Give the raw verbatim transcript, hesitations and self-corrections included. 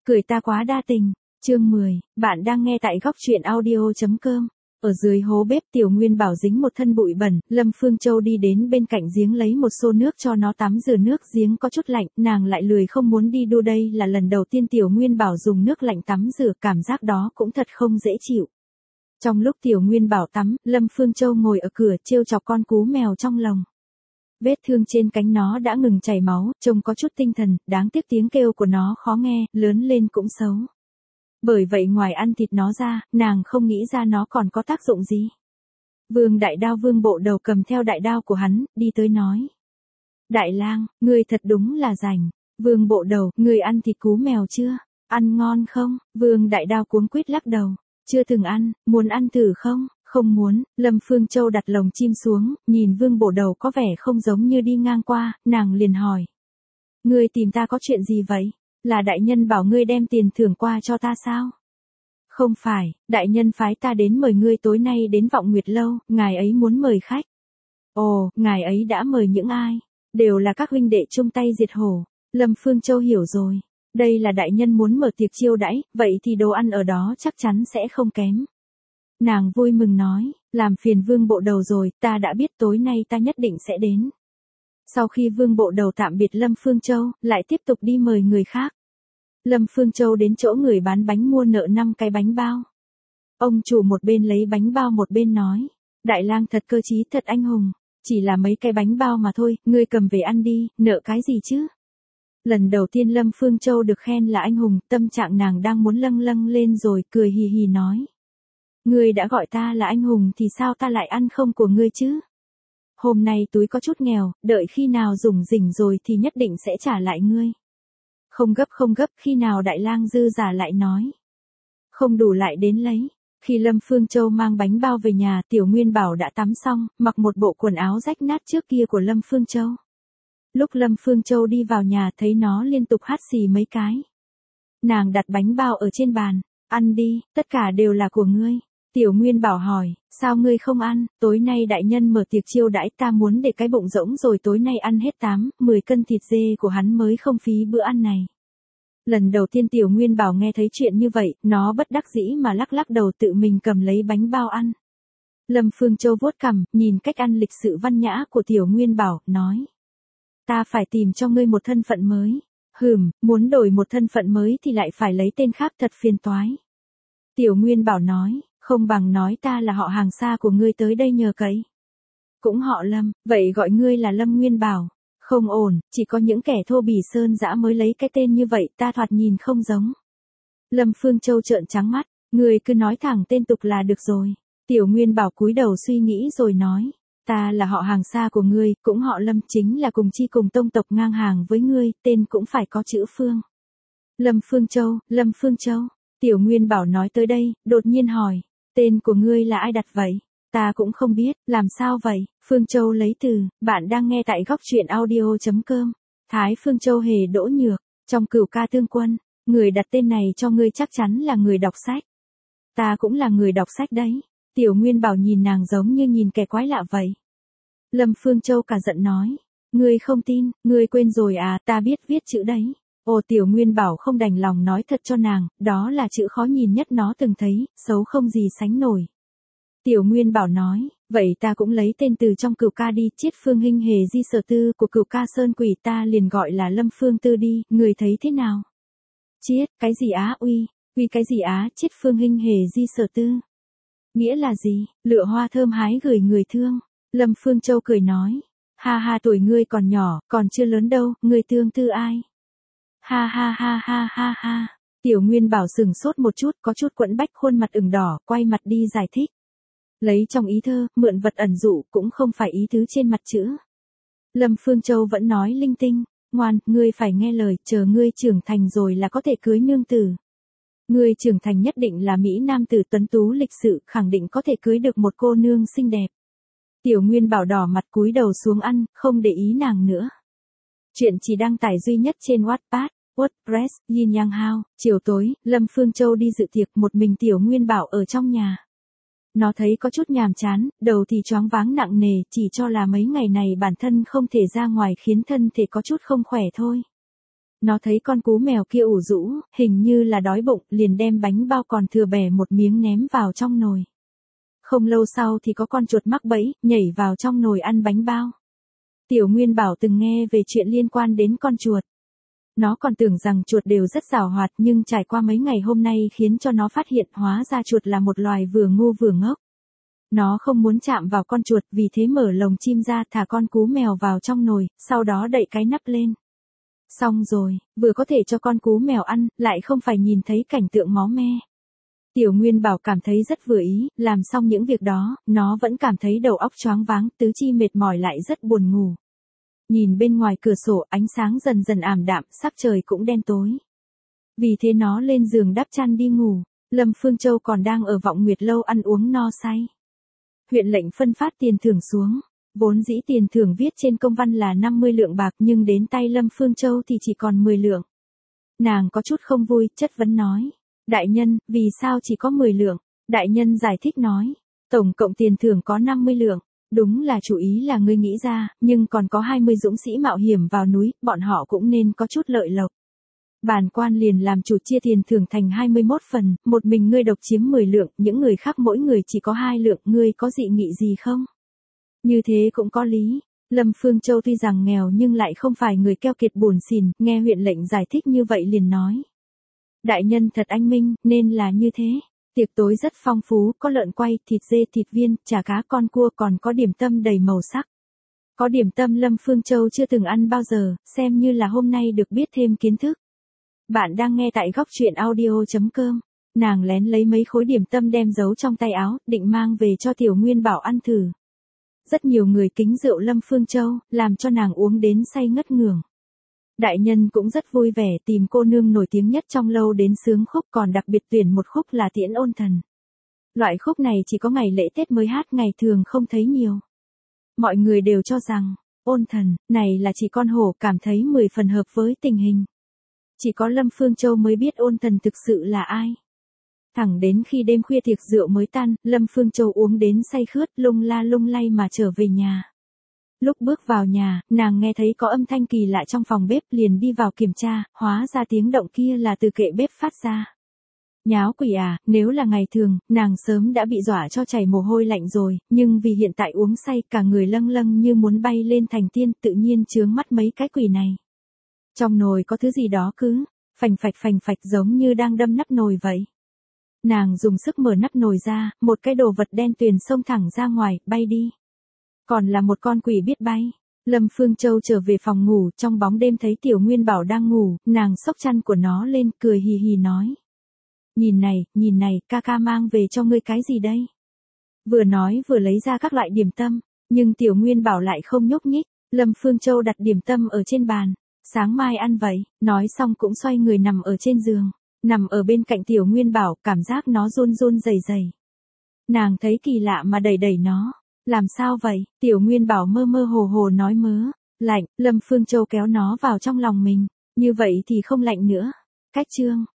Cười ta quá đa tình. Chương mười, bạn đang nghe tại góc truyện audio chấm com. Ở dưới hố bếp Tiểu Nguyên Bảo dính một thân bụi bẩn, Lâm Phương Châu đi đến bên cạnh giếng lấy một xô nước cho nó tắm rửa, nước giếng có chút lạnh, nàng lại lười không muốn đi đu, đây là lần đầu tiên Tiểu Nguyên Bảo dùng nước lạnh tắm rửa, cảm giác đó cũng thật không dễ chịu. Trong lúc Tiểu Nguyên Bảo tắm, Lâm Phương Châu ngồi ở cửa trêu chọc con cú mèo trong lồng. Vết thương trên cánh nó đã ngừng chảy máu, trông có chút tinh thần, đáng tiếc tiếng kêu của nó khó nghe, lớn lên cũng xấu. Bởi vậy ngoài ăn thịt nó ra, nàng không nghĩ ra nó còn có tác dụng gì. Vương Đại Đao Vương Bộ Đầu cầm theo đại đao của hắn, đi tới nói. Đại lang, ngươi thật đúng là rảnh. Vương Bộ Đầu, ngươi ăn thịt cú mèo chưa? Ăn ngon không? Vương Đại Đao cuống quýt lắc đầu. Chưa từng ăn, muốn ăn thử không? Không muốn. Lâm Phương Châu đặt lồng chim xuống, nhìn Vương Bộ Đầu có vẻ không giống như đi ngang qua, nàng liền hỏi. Ngươi tìm ta có chuyện gì vậy? Là đại nhân bảo ngươi đem tiền thưởng qua cho ta sao? Không phải, đại nhân phái ta đến mời ngươi tối nay đến Vọng Nguyệt Lâu, ngài ấy muốn mời khách. Ồ, ngài ấy đã mời những ai? Đều là các huynh đệ chung tay diệt hổ. Lâm Phương Châu hiểu rồi. Đây là đại nhân muốn mở tiệc chiêu đãi, vậy thì đồ ăn ở đó chắc chắn sẽ không kém. Nàng vui mừng nói, làm phiền Vương Bộ Đầu rồi, ta đã biết tối nay ta nhất định sẽ đến. Sau khi Vương Bộ Đầu tạm biệt Lâm Phương Châu, lại tiếp tục đi mời người khác. Lâm Phương Châu đến chỗ người bán bánh mua nợ năm cái bánh bao. Ông chủ một bên lấy bánh bao một bên nói, đại lang thật cơ trí, thật anh hùng, chỉ là mấy cái bánh bao mà thôi, ngươi cầm về ăn đi, nợ cái gì chứ? Lần đầu tiên Lâm Phương Châu được khen là anh hùng, tâm trạng nàng đang muốn lâng lâng lên rồi, cười hì hì nói. Ngươi đã gọi ta là anh hùng thì sao ta lại ăn không của ngươi chứ? Hôm nay túi có chút nghèo, đợi khi nào dùng rỉnh rồi thì nhất định sẽ trả lại ngươi. Không gấp không gấp, khi nào đại lang dư giả lại nói. Không đủ lại đến lấy. Khi Lâm Phương Châu mang bánh bao về nhà, Tiểu Nguyên Bảo đã tắm xong, mặc một bộ quần áo rách nát trước kia của Lâm Phương Châu. Lúc Lâm Phương Châu đi vào nhà thấy nó liên tục hắt xì mấy cái. Nàng đặt bánh bao ở trên bàn, ăn đi, tất cả đều là của ngươi. Tiểu Nguyên Bảo hỏi, sao ngươi không ăn, tối nay đại nhân mở tiệc chiêu đãi, ta muốn để cái bụng rỗng rồi tối nay ăn hết tám, mười cân thịt dê của hắn mới không phí bữa ăn này. Lần đầu tiên Tiểu Nguyên Bảo nghe thấy chuyện như vậy, nó bất đắc dĩ mà lắc lắc đầu tự mình cầm lấy bánh bao ăn. Lâm Phương Châu vuốt cằm, nhìn cách ăn lịch sự văn nhã của Tiểu Nguyên Bảo, nói. Ta phải tìm cho ngươi một thân phận mới. Hừm, muốn đổi một thân phận mới thì lại phải lấy tên khác, thật phiền toái. Tiểu Nguyên Bảo nói. Không bằng nói ta là họ hàng xa của ngươi tới đây nhờ cậy. Cũng họ Lâm, vậy gọi ngươi là Lâm Nguyên Bảo. Không ổn, chỉ có những kẻ thô bỉ sơn dã mới lấy cái tên như vậy, ta thoạt nhìn không giống. Lâm Phương Châu trợn trắng mắt, ngươi cứ nói thẳng tên tục là được rồi. Tiểu Nguyên Bảo cúi đầu suy nghĩ rồi nói, ta là họ hàng xa của ngươi, cũng họ Lâm, chính là cùng chi cùng tông tộc ngang hàng với ngươi, tên cũng phải có chữ Phương. Lâm Phương Châu, Lâm Phương Châu. Tiểu Nguyên Bảo nói tới đây, đột nhiên hỏi. Tên của ngươi là ai đặt vậy? Ta cũng không biết, làm sao vậy? Phương Châu lấy từ, bạn đang nghe tại góc truyện audio chấm com. Thái Phương Châu hề đỗ nhược, trong Cửu Ca Tương Quân, người đặt tên này cho ngươi chắc chắn là người đọc sách. Ta cũng là người đọc sách đấy. Tiểu Nguyên Bảo nhìn nàng giống như nhìn kẻ quái lạ vậy. Lâm Phương Châu cả giận nói, ngươi không tin, ngươi quên rồi à, ta biết viết chữ đấy. Ồ, Tiểu Nguyên Bảo không đành lòng nói thật cho nàng, đó là chữ khó nhìn nhất nó từng thấy, xấu không gì sánh nổi. Tiểu Nguyên Bảo nói, vậy ta cũng lấy tên từ trong Cửu Ca đi, Chiết Phương Hinh Hề Di Sở Tư của Cửu Ca Sơn Quỷ, ta liền gọi là Lâm Phương Tư đi, người thấy thế nào? Chiết, cái gì á, uy, uy cái gì á, Chiết Phương Hinh Hề Di Sở Tư. Nghĩa là gì? Lựa hoa thơm hái gửi người thương. Lâm Phương Châu cười nói, ha ha, tuổi ngươi còn nhỏ, còn chưa lớn đâu, ngươi tương tư ai? Ha ha ha ha ha ha. Tiểu Nguyên Bảo sừng sốt một chút, có chút quẫn bách, khuôn mặt ửng đỏ, quay mặt đi giải thích. Lấy trong ý thơ, mượn vật ẩn dụ, cũng không phải ý tứ trên mặt chữ. Lâm Phương Châu vẫn nói linh tinh, ngoan, ngươi phải nghe lời, chờ ngươi trưởng thành rồi là có thể cưới nương tử. Ngươi trưởng thành nhất định là mỹ nam tử tuấn tú lịch sự, khẳng định có thể cưới được một cô nương xinh đẹp. Tiểu Nguyên Bảo đỏ mặt cúi đầu xuống ăn, không để ý nàng nữa. Chuyện chỉ đăng tải duy nhất trên Wattpad, WordPress, Yin Yang Hao. Chiều tối, Lâm Phương Châu đi dự tiệc, một mình Tiểu Nguyên Bảo ở trong nhà. Nó thấy có chút nhàm chán, đầu thì choáng váng nặng nề, chỉ cho là mấy ngày này bản thân không thể ra ngoài khiến thân thể có chút không khỏe thôi. Nó thấy con cú mèo kia ủ rũ, hình như là đói bụng, liền đem bánh bao còn thừa bẻ một miếng ném vào trong nồi. Không lâu sau thì có con chuột mắc bẫy, nhảy vào trong nồi ăn bánh bao. Tiểu Nguyên Bảo từng nghe về chuyện liên quan đến con chuột. Nó còn tưởng rằng chuột đều rất giàu hoạt, nhưng trải qua mấy ngày hôm nay khiến cho nó phát hiện hóa ra chuột là một loài vừa ngu vừa ngốc. Nó không muốn chạm vào con chuột, vì thế mở lồng chim ra thả con cú mèo vào trong nồi, sau đó đậy cái nắp lên. Xong rồi, vừa có thể cho con cú mèo ăn, lại không phải nhìn thấy cảnh tượng máu me. Tiểu Nguyên Bảo cảm thấy rất vừa ý, làm xong những việc đó, nó vẫn cảm thấy đầu óc choáng váng, tứ chi mệt mỏi lại rất buồn ngủ. Nhìn bên ngoài cửa sổ, ánh sáng dần dần ảm đạm, sắc trời cũng đen tối. Vì thế nó lên giường đắp chăn đi ngủ. Lâm Phương Châu còn đang ở Vọng Nguyệt Lâu ăn uống no say. Huyện lệnh phân phát tiền thưởng xuống. Vốn dĩ tiền thưởng viết trên công văn là năm mươi lượng bạc, nhưng đến tay Lâm Phương Châu thì chỉ còn mười lượng. Nàng có chút không vui, chất vấn nói. Đại nhân, vì sao chỉ có mười lượng? Đại nhân giải thích nói. Tổng cộng tiền thưởng có năm mươi lượng. Đúng là chủ ý là ngươi nghĩ ra, nhưng còn có hai mươi dũng sĩ mạo hiểm vào núi, bọn họ cũng nên có chút lợi lộc. Bản quan liền làm chủ chia tiền thưởng thành hai mươi mốt phần, một mình ngươi độc chiếm mười lượng, những người khác mỗi người chỉ có hai lượng, ngươi có dị nghị gì không? Như thế cũng có lý. Lâm Phương Châu tuy rằng nghèo nhưng lại không phải người keo kiệt buồn xỉn, nghe huyện lệnh giải thích như vậy liền nói. Đại nhân thật anh minh, nên là như thế. Tiệc tối rất phong phú, có lợn quay, thịt dê, thịt viên, chả cá, con cua, còn có điểm tâm đầy màu sắc. Có điểm tâm Lâm Phương Châu chưa từng ăn bao giờ, xem như là hôm nay được biết thêm kiến thức. Bạn đang nghe tại góc truyện audio chấm com. Nàng lén lấy mấy khối điểm tâm đem giấu trong tay áo, định mang về cho Tiểu Nguyên Bảo ăn thử. Rất nhiều người kính rượu Lâm Phương Châu, làm cho nàng uống đến say ngất ngưởng. Đại nhân cũng rất vui vẻ tìm cô nương nổi tiếng nhất trong lâu đến sướng khúc, còn đặc biệt tuyển một khúc là Tiễn Ôn Thần. Loại khúc này chỉ có ngày lễ Tết mới hát, ngày thường không thấy nhiều. Mọi người đều cho rằng, Ôn Thần, này là chỉ con hổ, cảm thấy mười phần hợp với tình hình. Chỉ có Lâm Phương Châu mới biết Ôn Thần thực sự là ai. Thẳng đến khi đêm khuya tiệc rượu mới tan, Lâm Phương Châu uống đến say khướt, lung la lung lay mà trở về nhà. Lúc bước vào nhà, nàng nghe thấy có âm thanh kỳ lạ trong phòng bếp, liền đi vào kiểm tra, hóa ra tiếng động kia là từ kệ bếp phát ra. Nháo quỷ à, nếu là ngày thường, nàng sớm đã bị dọa cho chảy mồ hôi lạnh rồi, nhưng vì hiện tại uống say, cả người lâng lâng như muốn bay lên thành tiên, tự nhiên chướng mắt mấy cái quỷ này. Trong nồi có thứ gì đó cứ, phành phạch phành phạch giống như đang đâm nắp nồi vậy. Nàng dùng sức mở nắp nồi ra, một cái đồ vật đen tuyền xông thẳng ra ngoài, bay đi. Còn là một con quỷ biết bay. Lâm Phương Châu trở về phòng ngủ, trong bóng đêm thấy Tiểu Nguyên Bảo đang ngủ, nàng xốc chăn của nó lên, cười hì hì nói. Nhìn này, nhìn này, ca ca mang về cho ngươi cái gì đây? Vừa nói vừa lấy ra các loại điểm tâm, nhưng Tiểu Nguyên Bảo lại không nhúc nhích. Lâm Phương Châu đặt điểm tâm ở trên bàn, sáng mai ăn vậy, nói xong cũng xoay người nằm ở trên giường, nằm ở bên cạnh Tiểu Nguyên Bảo, cảm giác nó run run rẩy rẩy. Nàng thấy kỳ lạ mà đẩy đẩy nó. Làm sao vậy? Tiểu Nguyên Bảo mơ mơ hồ hồ nói mớ. Lạnh, Lâm Phương Châu kéo nó vào trong lòng mình. Như vậy thì không lạnh nữa. Cách chương.